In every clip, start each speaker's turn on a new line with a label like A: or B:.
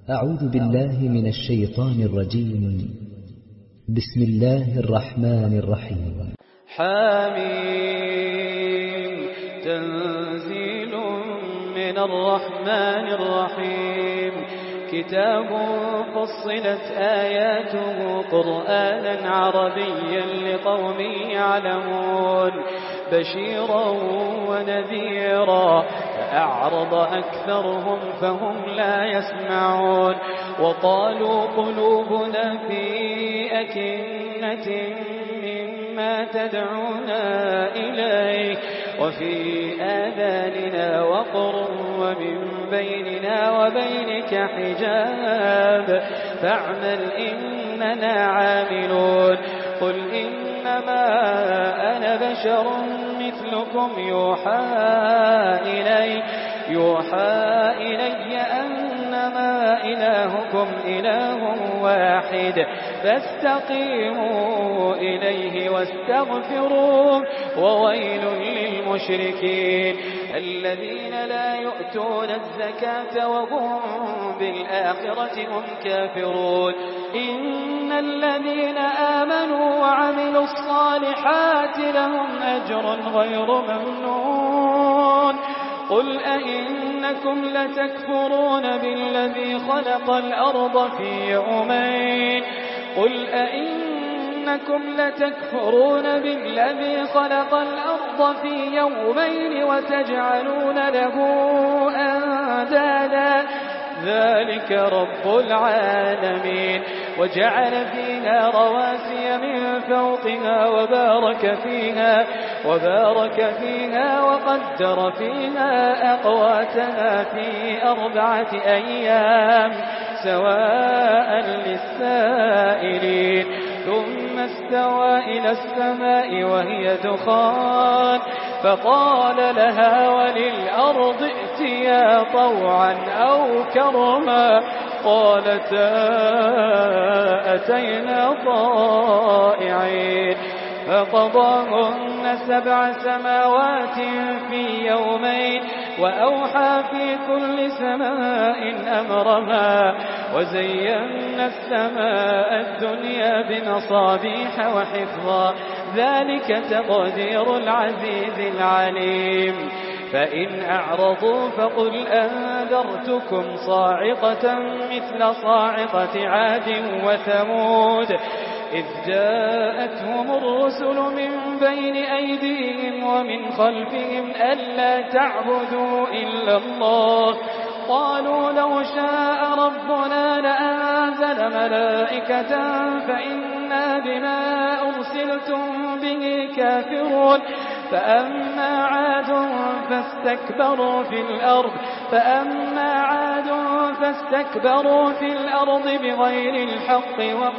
A: أعوذ بالله من الشيطان الرجيم. بسم الله الرحمن الرحيم.
B: حميم تنزيل من الرحمن الرحيم. كتاب فصلت آياته قرآنا عربيا لقوم يعلمون بشيرا ونذيرا فأعرض أكثرهم فهم لا يسمعون. وقالوا قلوبنا في أكنة مما تدعونا إليه وفي آذاننا وقر ومن بيننا وبينك حجاب فاعمل إننا عاملون. قل إنما أنا بشر مثلكم يوحى إلي أنما إلهكم إله واحد فاستقيموا إليه واستغفروه وويل للمشركين الذين لا يؤتون الزكاة وهم بالآخرة هم كافرون. إن الذين آمنوا وعملوا الصالحات لهم أجر غير ممنون. قل أئنكم لتكفرون بالذي خلق الأرض في يومين وتجعلون له أندادا ذلك رب العالمين. وجعل فيها رواسي من فوقها وبارك فيها وقدر فيها أقواتها في 4 أيام سواء للسائلين. ثم استوى إلى السماء وهي دخان فقال لها وللأرض ائتيا طوعا أو كرما قالتا أتينا طائعين. فقضاهن 7 سماوات في يومين وأوحى في كل سماء أمرها وزينا السماء الدنيا بمصابيح وحفظا ذلك تقدير العزيز العليم. فإن أعرضوا فقل أنذرتكم صاعقة مثل صاعقة عاد وثمود إذ جاءتهم الرسل من بين أيديهم ومن خلفهم ألا تعبدوا إلا الله قالوا لو شاء ربنا لأنزل ملائكة فإنا بما أرسلتم به كافرون. فأما عاد فاستكبروا في الأرض بغير الحق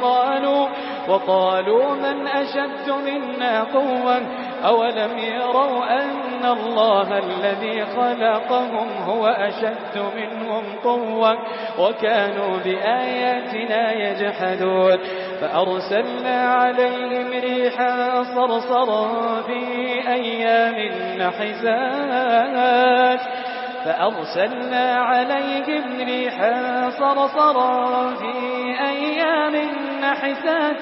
B: وقالوا من أشد منا قوة أولم يروا أن الله الذي خلقهم هو أشد منهم قوة وكانوا بآياتنا يجحدون. فأرسلنا عليهم ريحا صرصرا في أيام نحسات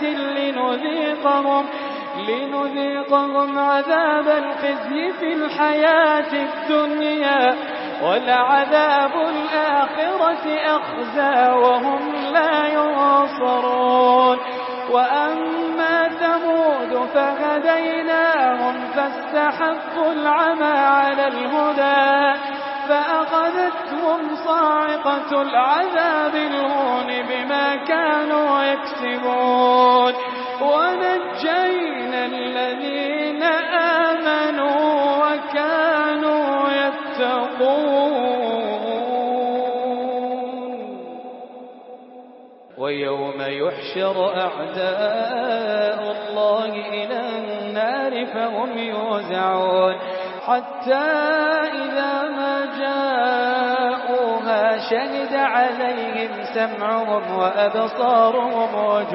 B: لنذيقهم عذاب الخزي في الحياة الدنيا ولعذاب الآخرة أخزى وهم لا ينصرون. وأما ثمود فهديناهم فاستحبوا العمى على الهدى فأخذتهم صاعقة العذاب الهون بما كانوا يكسبون. ونجينا الذين آمنوا وكانوا يتقون. ويوم يحشر أعداء الله إلى النار فهم يوزعون حتى إذا ما جاءوها شهد عليهم سمعهم وأبصارهم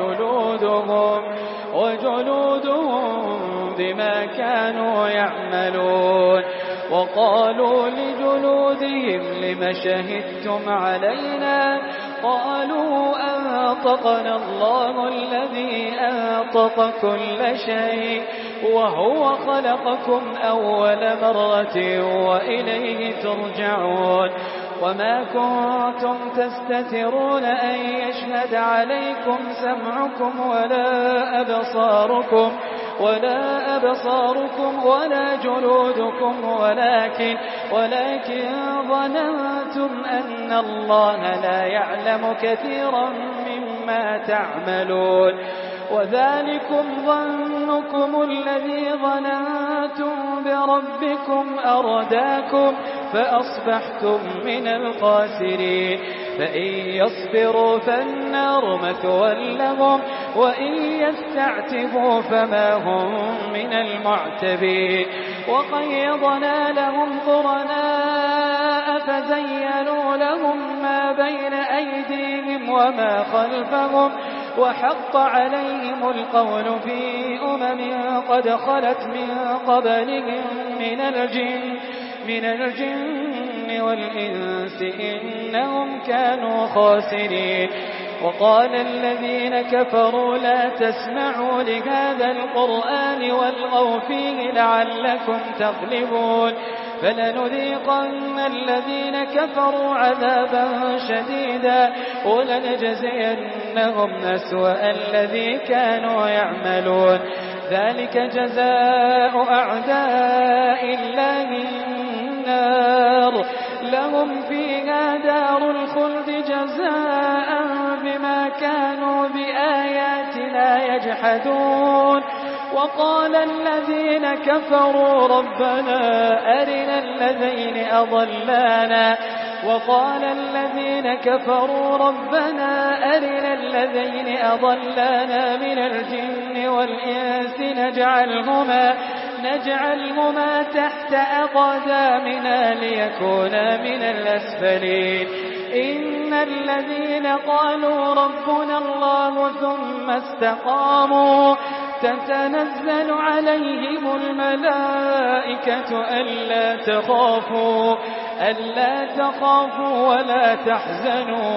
B: وجلودهم بما كانوا يعملون. وقالوا لجلودهم لم شهدتم علينا قالوا أنطقنا الله الذي أنطق كل شيء وهو خلقكم أول مرة وإليه ترجعون وما كنتم تستترون أن يشهد عليكم سمعكم ولا أبصاركم ولا جلودكم ولكن ظننتم أن الله لا يعلم كثيرا مما تعملون وذلكم ظنكم الذي ظننتم بربكم أرداكم فأصبحتم من الخاسرين فإن يصبروا فالنار مثوى لهم وإن يستعتبوا فما هم من المعتبين وقيضنا لهم قرناء فزينوا لهم ما بين أيديهم وما خلفهم وحق عليهم القول في قد خلت من قبلهم من الجن والإنس إنهم كانوا خاسرين وقال الذين كفروا لا تسمعوا لهذا القرآن والغوا فيه لعلكم تغلبون فلنذيقن الذين كفروا عذابا شديدا ولنجزينهم أسوأ الذي كانوا يعملون ذلك جزاء أعداء الله النار لهم فيها دار الخلد جزاء بما كانوا بآياتنا يجحدون وقال الذين كفروا ربنا أرنا الذين أضلانا من الجن والإنس نجعلهما تحت أقدامنا ليكونا من الأسفلين إن الذين قالوا ربنا الله ثم استقاموا تتنزل عليهم الملائكة ألا تخافوا ولا تحزنوا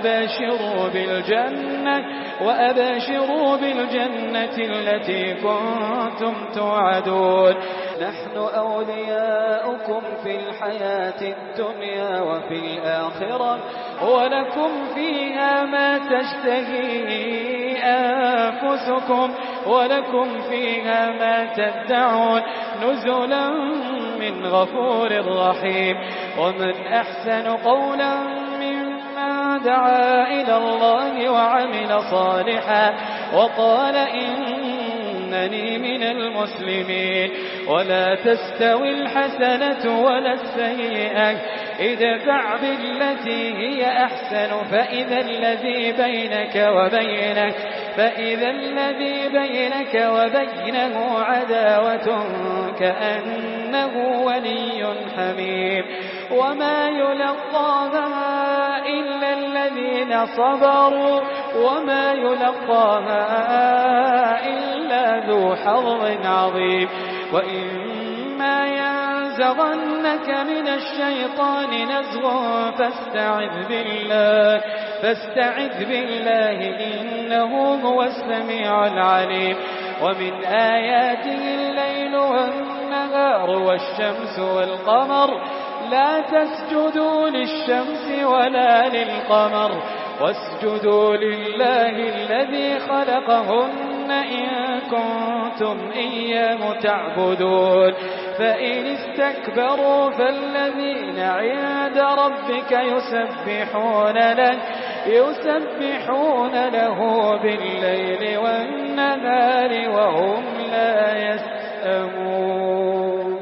B: وأبشروا بالجنة التي كنتم توعدون نحن أولياؤكم في الحياة الدنيا وفي الآخرة ولكم فيها ما تشتهي أنفسكم ولكم فيها ما تدعون نزلا من غفور رحيم ومن أحسن قولا ممن دعا إلى الله وعمل صالحا وقال إنني من المسلمين ولا تستوي الحسنة ولا السيئة ادفع بالتي هي أحسن فإذا الذي بينك وبينه عداوة كأنه ولي حميم وما يلقاها إلا الذين صبروا وما يلقاها إلا ذو حظ عظيم وإما ينزغنك من الشيطان نزغ فاستعذ بالله إنه هو السميع العليم ومن آياته الليل والنهار والشمس والقمر لا تسجدوا للشمس ولا للقمر واسجدوا لله الذي خلقهن إن كنتم إياه تعبدون فإن استكبروا فالذين عند ربك يسبحون له بالليل والنهار وهم لا يسأمون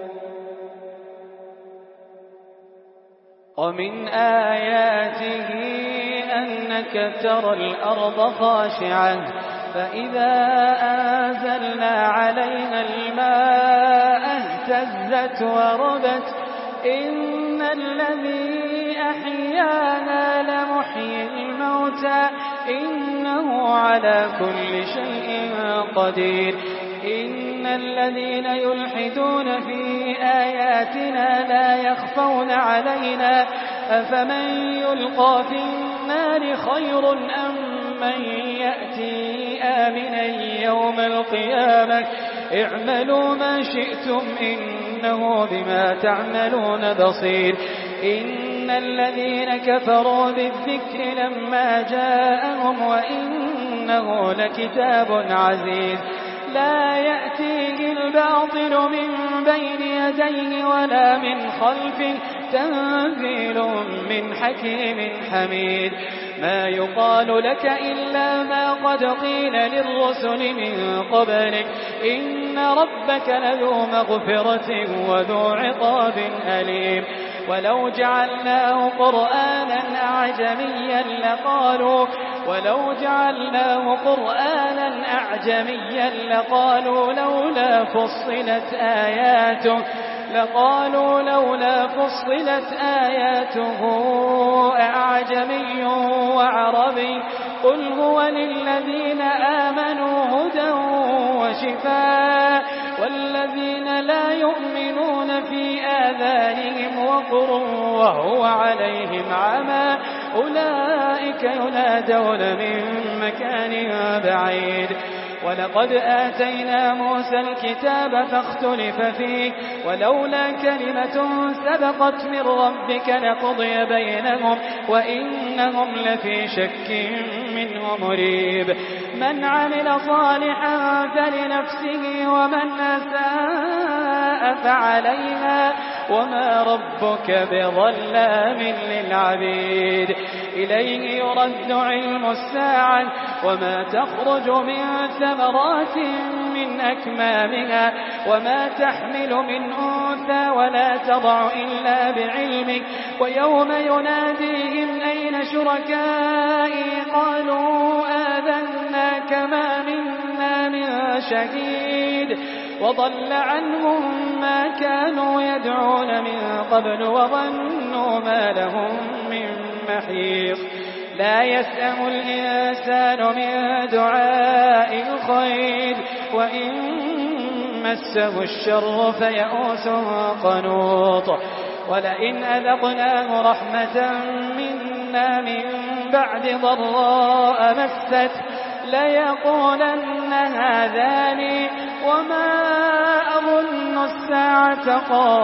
B: ومن آياته أنك ترى الأرض خاشعة فإذا أنزلنا عليها الماء اهتزت وربت إن الذي أحياها لمحيي الموتى إنه على كل شيء قدير إن الذين يلحدون في آياتنا لا يخفون علينا أفمن يلقى في النار خير أم من يأتي آمنا يوم القيامة اعملوا ما شئتم إنه بما تعملون بصير إن الذين كفروا بالذكر لما جاءهم وإنه لكتاب عزيز لا يأتيه الباطل من بين يديه ولا من خلفه تنزيل من حكيم حميد ما يقال لك إلا ما قد قيل للرسل من قبلك إن ربك لذو مغفرة وذو عقاب أليم ولو جعلناه قرآنا أعجميا لقالوا لولا فصلت آياته أعجمي وعربي قل هو للذين آمنوا هدى وشفاء والذين لا يؤمنون في آذانهم وقر وهو عليهم عمى أولئك ينادون من مكان بعيد ولقد آتينا موسى الكتاب فاختلف فيه ولولا كلمة سبقت من ربك لقضي بينهم وإنهم لفي شك منه مريب من عمل صالحا فلنفسه ومن أساء فعليها وما ربك بظلام للعبيد إليه يرد علم الساعة وما تخرج من ثمرات من أكمامها وما تحمل من أنثى ولا تضع إلا بعلمه ويوم يناديهم أين شركائي قالوا آذناك ما منا من شهيد وضل عنهم ما كانوا يدعون من قبل وظنوا ما لهم من محيص لا يسأم الإنسان من دعاء الخير وإن مسه الشر فيئوس قنوط ولئن أذقناه رحمة منا من بعد ضراء مسته ليقولن هذا لي وما أظن الساعة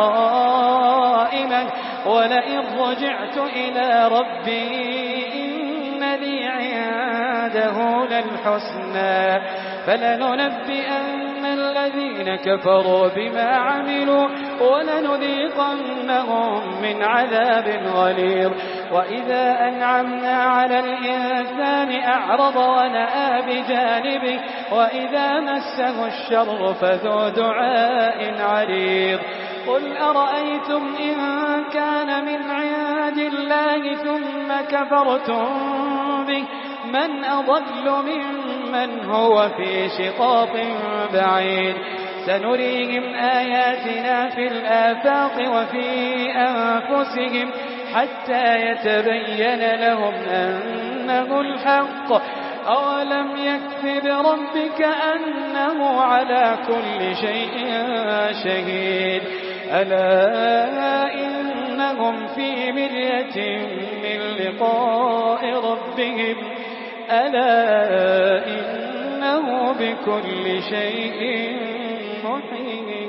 B: قائمة ولئن رجعت إلى ربي إن لي عنده للحسنى فلننبئن الذين كفروا بما عملوا ولنذيقنهم من عذاب غليظ وإذا أنعمنا على الإنسان أعرض ونأى بجانبه وإذا مسه الشر فذو دعاء عريض قل أرأيتم إن كان من عند الله ثم كفرتم به من أضل ممن هو في شقاق بعيد سنريهم آياتنا في الآفاق وفي أنفسهم حتى يتبين لهم أنه الحق أولم يكف بربك أنه على كل شيء شهيد ألا إنهم في مرية من لقاء ربهم ألا إنه بكل شيء محيط